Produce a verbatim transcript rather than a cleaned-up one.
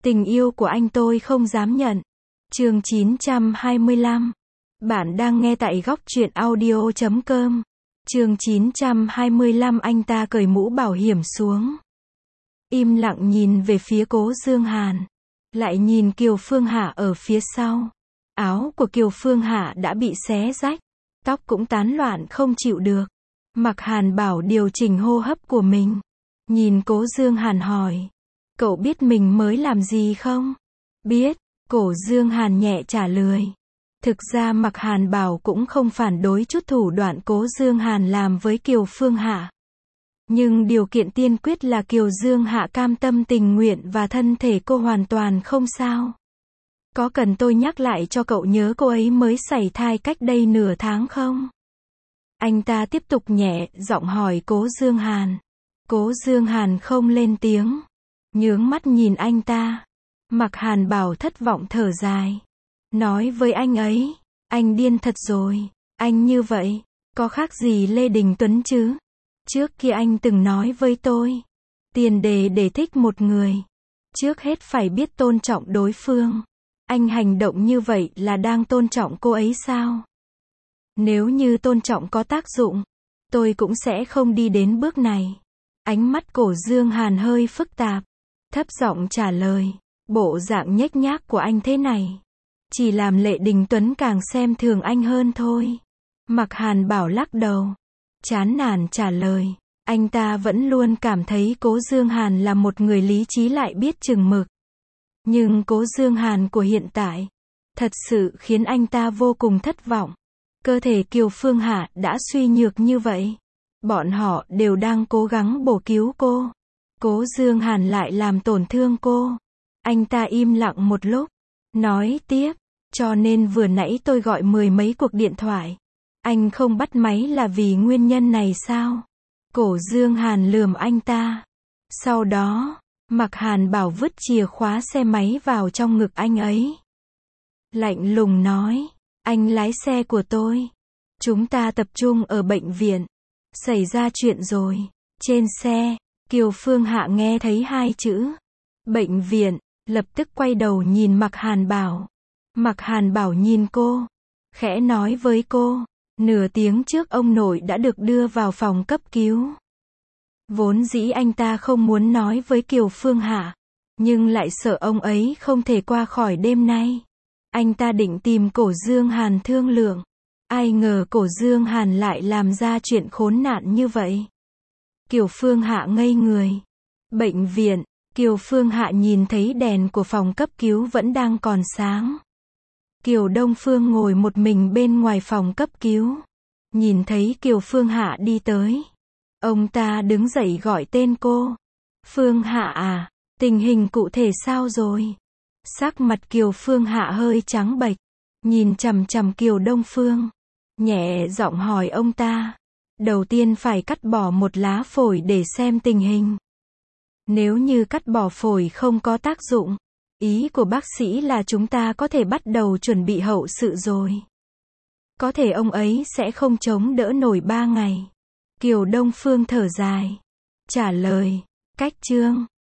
Tình yêu của anh tôi không dám nhận. Chương chín trăm hai mươi lăm. Bạn đang nghe tại góc truyện audio chấm com. Chương chín trăm hai mươi lăm. Anh ta cởi mũ bảo hiểm xuống, im lặng nhìn về phía Cố Dương Hàn, lại nhìn Kiều Phương Hạ ở phía sau. Áo của Kiều Phương Hạ đã bị xé rách, tóc cũng tán loạn không chịu được. Mạc Hàn Bảo điều chỉnh hô hấp của mình, nhìn Cố Dương Hàn hỏi: "Cậu biết mình mới làm gì không?" "Biết." Cố Dương Hàn nhẹ trả lời. Thực ra Mạc Hàn Bảo cũng không phản đối chút thủ đoạn Cố Dương Hàn làm với Kiều Phương Hạ. Nhưng điều kiện tiên quyết là Kiều Dương Hạ cam tâm tình nguyện và thân thể cô hoàn toàn không sao. "Có cần tôi nhắc lại cho cậu nhớ cô ấy mới sảy thai cách đây nửa tháng không?" Anh ta tiếp tục nhẹ giọng hỏi Cố Dương Hàn. Cố Dương Hàn không lên tiếng, nhướng mắt nhìn anh ta. Mạc Hàn Bảo thất vọng thở dài, nói với anh ấy: "Anh điên thật rồi, anh như vậy, có khác gì Lê Đình Tuấn chứ? Trước kia anh từng nói với tôi, tiền đề để thích một người, trước hết phải biết tôn trọng đối phương. Anh hành động như vậy là đang tôn trọng cô ấy sao? Nếu như tôn trọng có tác dụng, tôi cũng sẽ không đi đến bước này." Ánh mắt Cố Dương Hàn hơi phức tạp, thấp giọng trả lời: "Bộ dạng nhếch nhác của anh thế này, chỉ làm Lệ Đình Tuấn càng xem thường anh hơn thôi." Mạc Hàn Bảo lắc đầu, chán nản trả lời. Anh ta vẫn luôn cảm thấy Cố Dương Hàn là một người lý trí lại biết chừng mực. Nhưng Cố Dương Hàn của hiện tại, thật sự khiến anh ta vô cùng thất vọng. Cơ thể Kiều Phương Hạ đã suy nhược như vậy. Bọn họ đều đang cố gắng bổ cứu cô. Cố Dương Hàn lại làm tổn thương cô. Anh ta im lặng một lúc, nói tiếp: "Cho nên vừa nãy tôi gọi mười mấy cuộc điện thoại. Anh không bắt máy là vì nguyên nhân này sao?" Cố Dương Hàn lườm anh ta. Sau đó, Mạc Hàn Bảo vứt chìa khóa xe máy vào trong ngực anh ấy, lạnh lùng nói: "Anh lái xe của tôi. Chúng ta tập trung ở bệnh viện. Xảy ra chuyện rồi." Trên xe, Kiều Phương Hạ nghe thấy hai chữ bệnh viện, lập tức quay đầu nhìn Mạc Hàn Bảo. Mạc Hàn Bảo nhìn cô, khẽ nói với cô: "Nửa tiếng trước ông nội đã được đưa vào phòng cấp cứu." Vốn dĩ anh ta không muốn nói với Kiều Phương Hạ, nhưng lại sợ ông ấy không thể qua khỏi đêm nay. Anh ta định tìm Cố Dương Hàn thương lượng. Ai ngờ Cố Dương Hàn lại làm ra chuyện khốn nạn như vậy. Kiều Phương Hạ ngây người. Bệnh viện, Kiều Phương Hạ nhìn thấy đèn của phòng cấp cứu vẫn đang còn sáng. Kiều Đông Phương ngồi một mình bên ngoài phòng cấp cứu. Nhìn thấy Kiều Phương Hạ đi tới, ông ta đứng dậy gọi tên cô. "Phương Hạ à, tình hình cụ thể sao rồi?" Sắc mặt Kiều Phương Hạ hơi trắng bệch, nhìn chằm chằm Kiều Đông Phương, nhẹ giọng hỏi ông ta. "Đầu tiên phải cắt bỏ một lá phổi để xem tình hình. Nếu như cắt bỏ phổi không có tác dụng, ý của bác sĩ là chúng ta có thể bắt đầu chuẩn bị hậu sự rồi. Có thể ông ấy sẽ không chống đỡ nổi ba ngày." Kiều Đông Phương thở dài, trả lời. Cách chương